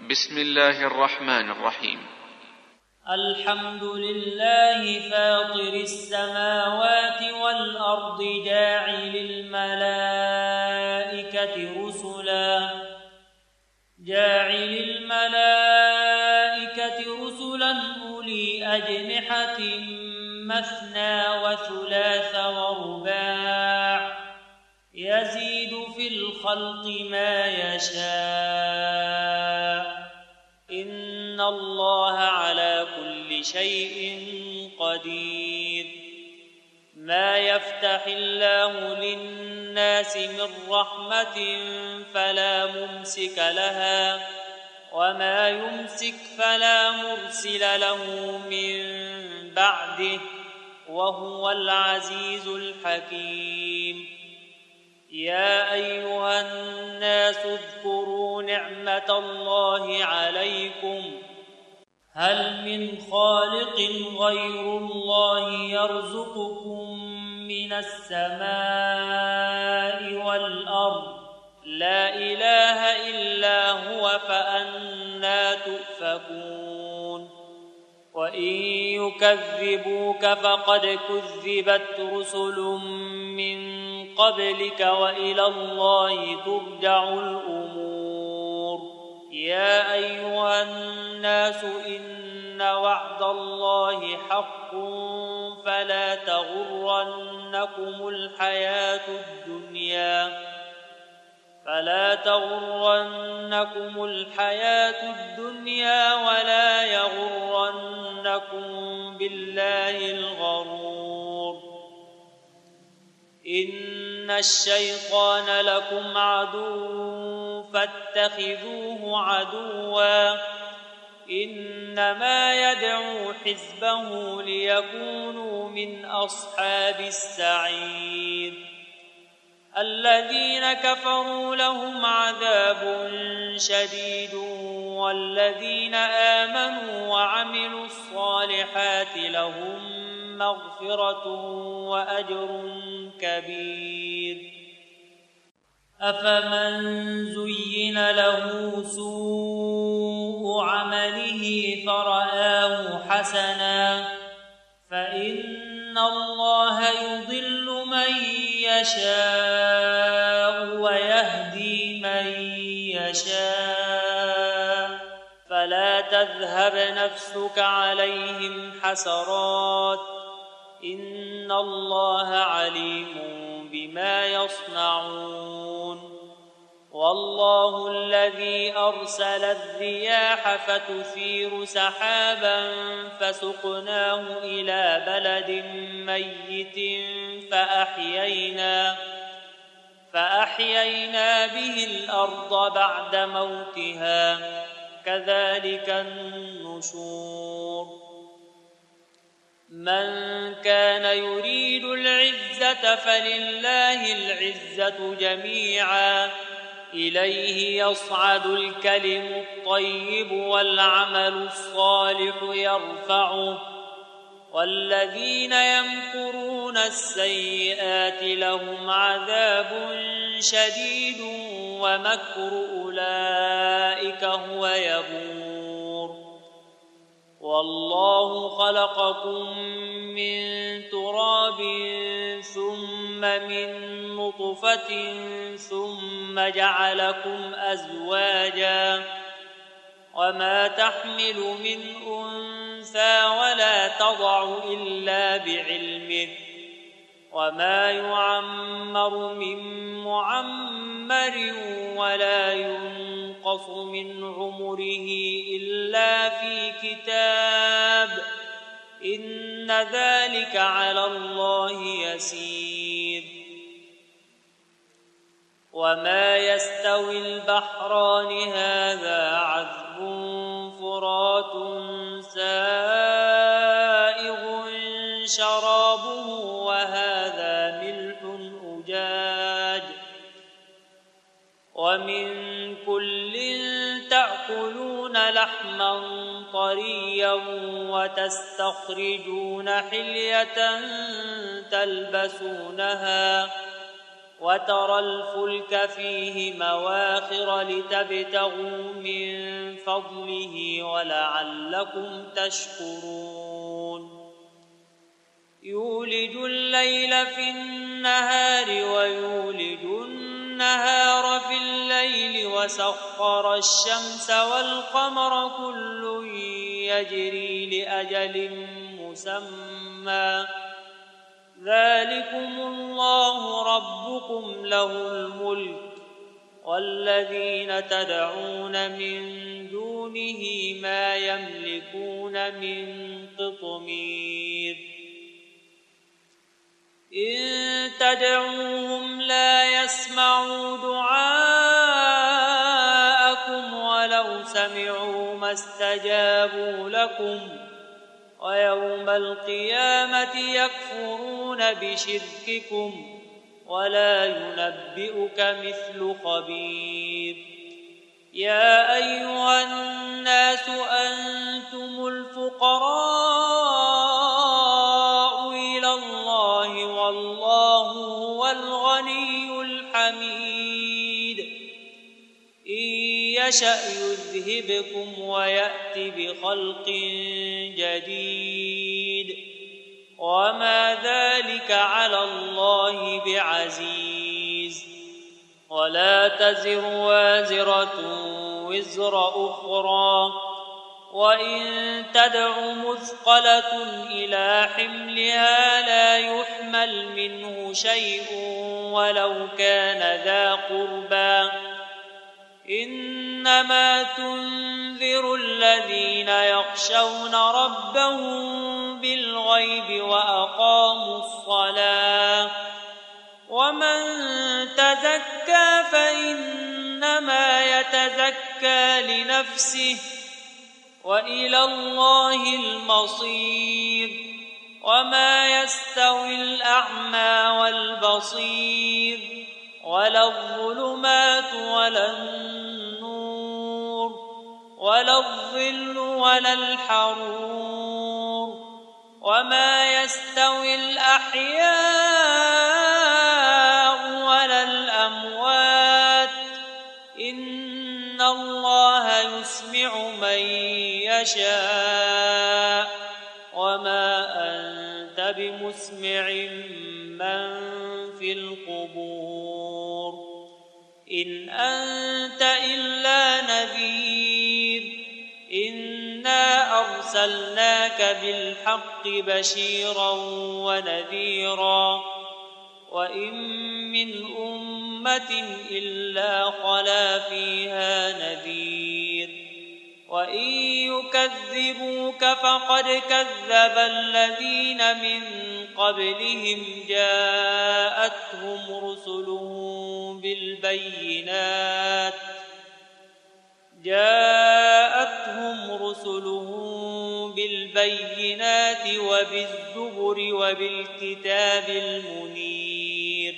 بسم الله الرحمن الرحيم. الحمد لله فاطر السماوات والأرض جاعل الملائكة رسلا أولي أجنحة مثنى وثلاث ورباع يزيد في الخلق ما يشاء إن الله على كل شيء قدير. ما يفتح الله للناس من رحمة فلا ممسك لها وما يمسك فلا مرسل له من بعده وهو العزيز الحكيم. يا أيها الناس اذكروا نعمة الله عليكم هل من خالق غير الله يرزقكم من السماء والأرض لا إله إلا هو فأنى تؤفكون. وإن يكذبوك فقد كذبت رسل من قبلك وإلى الله ترجع الأمور. يا أيها الناس إن وعد الله حق فلا تغرنكم الحياة الدنيا ولا يغرنكم بالله الغرور. إن الشيطان لكم عدو فاتخذوه عدوا إنما يدعو حزبه ليكونوا من أصحاب السعير. الذين كفروا لهم عذاب شديد والذين آمنوا وعملوا الصالحات لهم مغفرة وأجر كبير. أفمن زين له سوء عمله فرآه حسنا فإن الله يضل من يشاء ويهدي من يشاء فلا تذهب نفسك عليهم حسرات إن الله عليم بما يصنعون. والله الذي أرسل الرياح فتثير سحابا فسقناه إلى بلد ميت فأحيينا به الأرض بعد موتها كذلك النشور. من كان يريد العزة فلله العزة جميعا إليه يصعد الكلم الطيب والعمل الصالح يرفعه والذين يمكرون السيئات لهم عذاب شديد ومكر أولئك هو يبور. والله خلقكم من تراب ثم من نطفة ثم جعلكم أزواجا وما تحمل من أنثى ولا تضع إلا بعلمه وما يعمر من معمر ولا ينقص من عمره إلا في كتاب إن ذلك على الله يسير. وما يستوي البحران هذا عذب فرات سائغ شرابه وهذا ملح أجاج ومن كل تأكلون لحما طريا وتستخرجون حلية تلبسونها وترى الفلك فيه مواخر لتبتغوا من فضله ولعلكم تشكرون يولج الليل في النهار ويولج النهار في الليل وسخر الشمس والقمر كل يجري لأجل مسمى ذلكم الله ربكم له الملك والذين تدعون من دونه ما يملكون من قطمير إن تدعوهم لا يسمعوا دعاءكم ولو سمعوا ما استجابوا لكم ويوم القيامة يكفرون بشرككم ولا ينبئك مثل خبير يا أيها الناس أنتم الفقراء إلى الله والله هو الغني الحميد إن يشأ يذهبكم ويأت بخلق جديد وما ذلك على الله بعزيز ولا تزر وازرة وزر أخرى وإن تدع مثقلة إلى حملها لا يحمل منه شيء ولو كان ذا قربى إنما تنذر الذين يخشون ربهم بالغيب وأقاموا الصلاة ومن تزكى فإنما يتزكى لنفسه وإلى الله المصير وما يستوي الأعمى والبصير ولا الظلمات ولا النور ولا الظل ولا الحرور وما يستوي الأحياء ولا الأموات إن الله يسمع من يشاء وما أنت بمسمع من في القبور إن أنت إلا نذير إنا أرسلناك بالحق بشيرا ونذيرا وإن من أمة إلا خلا فيها نذير وإن يكذبوك فقد كذب الذين من قبلهم جاءتهم رسلهم بالبينات وبالزبر وبالكتاب المنير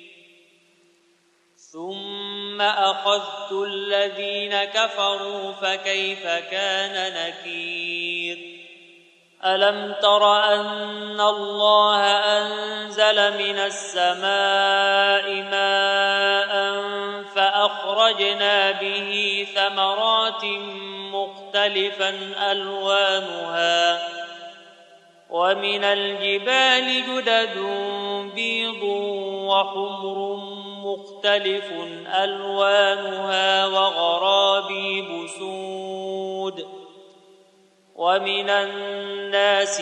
ثم أخذت الذين كفروا فكيف كان نكير ألم تر أن الله أنزل من السماء ماء فأخرجنا به ثمرات مختلفا ألوانها ومن الجبال جدد بيض وحمر مختلف ألوانها وغرابيب سود ومن الناس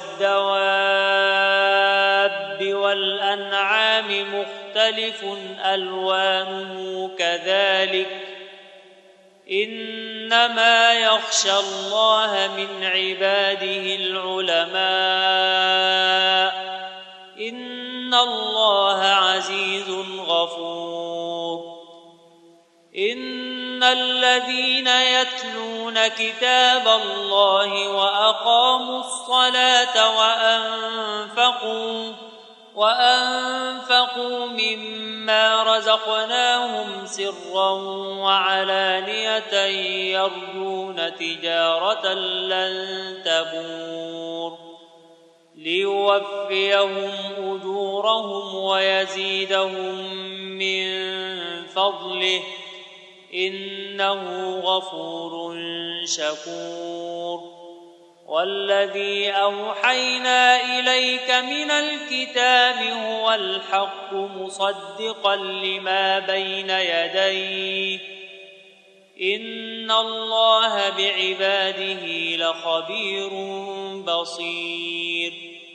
والدواب والأنعام مختلف ألوانه كذلك إنما يخشى الله من عباده العلماء إن الله عزيز غفور إن الذين يتلون كتاب الله وأقاموا الصلاة وأنفقوا مما رزقناهم سرا وعلانية يرجون تجارة لن تبور ليوفيهم أجورهم ويزيدهم من فضله إنه غفور شكور والذي أوحينا إليك من الكتاب هو الحق مصدقا لما بين يديه إن الله بعباده لخبير بصير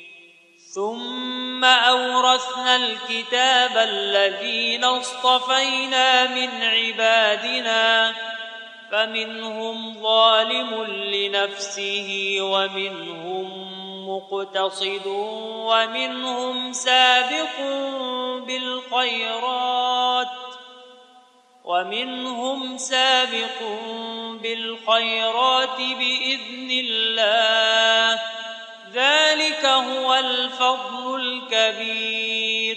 ثم أورثنا الكتاب الذين اصطفينا من عبادنا فمنهم ظالم لنفسه ومنهم سابق بالخيرات بإذن الله ذلك هو الفضل الكبير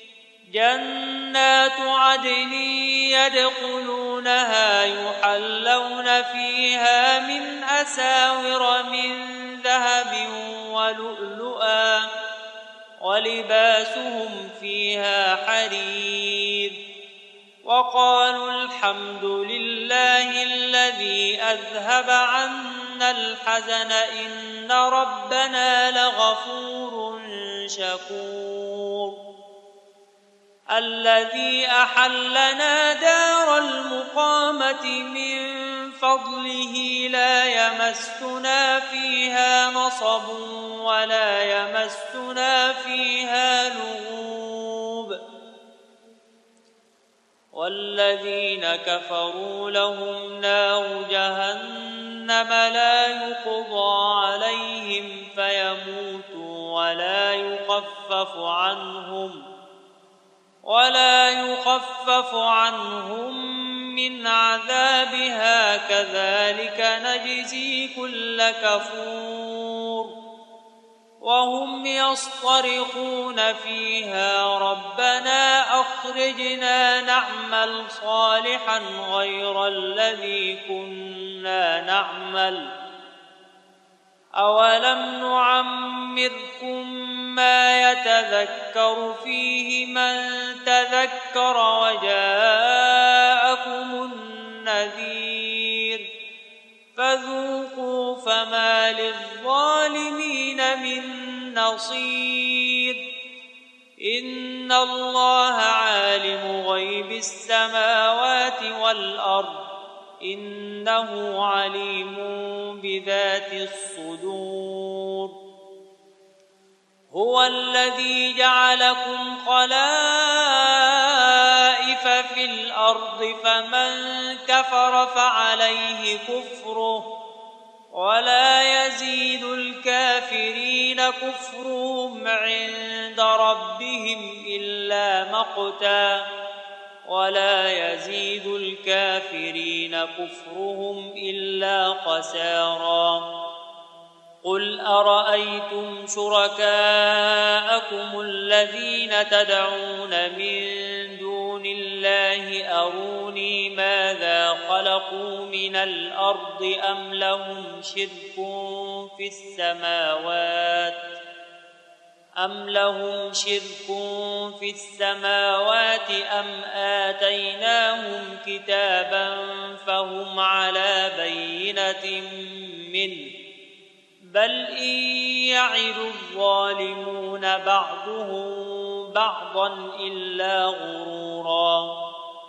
جنات عدن يدخلونها يحلون فيها من أساور من ذهب ولؤلؤا ولباسهم فيها حرير وقالوا الحمد لله الذي أذهب عنا الحزن إن ربنا لغفور شكور الذي أحلنا دار المقامة من فضله لا يمسنا فيها نصب ولا يمسنا فيها لغوب والذين كفروا لهم نار جهنم لا يقضى عليهم فيموتوا ولا يخفف عنهم من عذابها كذلك نجزي كل كفور وهم يصطرخون فيها ربنا أخرجنا نعمل صالحا غير الذي كنا نعمل أولم نعمركم ما يتذكر فيه من تذكر وجاءكم النذير فذوقوا فما للظالمين من نصير إن الله عالم غيب السماوات والأرض إنه عليم بذات الصدور هو الذي جعلكم خلائف في الأرض فمن كفر فعليه كفره ولا يزيد الكافرين كفرهم عند ربهم إلا مقتا ولا يزيد الكافرين كفرهم إلا خسارا قل أرأيتم شركاءكم الذين تدعون من دون الله أروني ماذا خلقوا من الأرض أم لهم شرك في السماوات أم آتيناهم كتابا فهم على بينة منه بل إن يعد الظالمون بعضهم بعضا إلا غرورا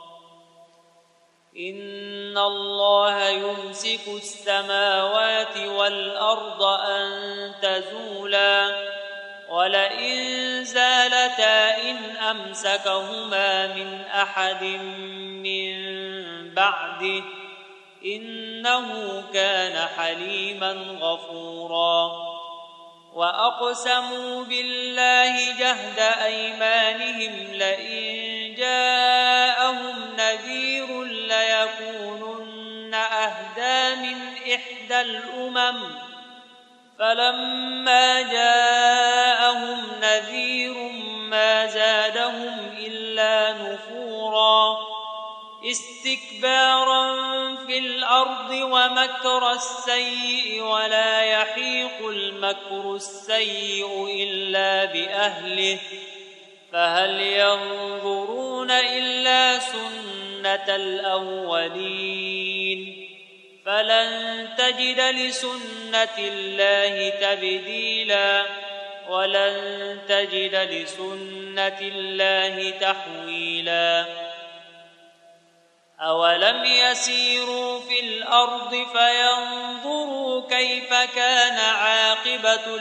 إن الله يمسك السماوات والأرض أن تزولا ولئن زالتا إن أمسكهما من أحد من بعده إنه كان حليما غفورا وأقسموا بالله جهد أيمانهم لئن جاءهم نذير ليكونن أهدى من إحدى الأمم فلما جاءهم نذير ما زادهم إلا نفورا استكبارا في الأرض ومكر السيء ولا يحيق المكر السيء إلا بأهله فهل ينظرون إلا سنة سنة الأولين فلن تجد لسنة الله تبديلا ولن تجد لسنة الله تحويلا أولم يسيروا في الأرض فينظروا كيف كان عاقبة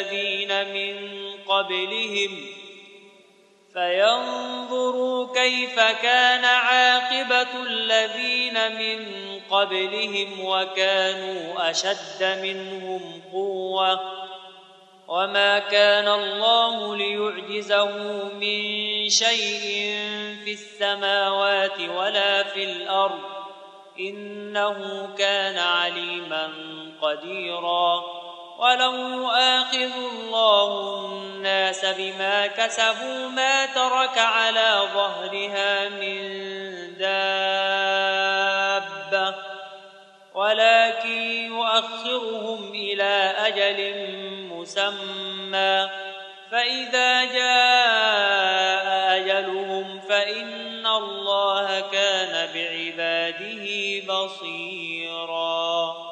الذين من قبلهم وكانوا أشد منهم قوة وما كان الله ليعجزه من شيء في السماوات ولا في الأرض إنه كان عليما قديرا ولو يؤاخذ الله الناس بما كسبوا ما ترك على ظهرها من دابة ولكن يؤخرهم إلى أجل مسمى فإذا جاء أجلهم فإن الله كان بعباده بصيرا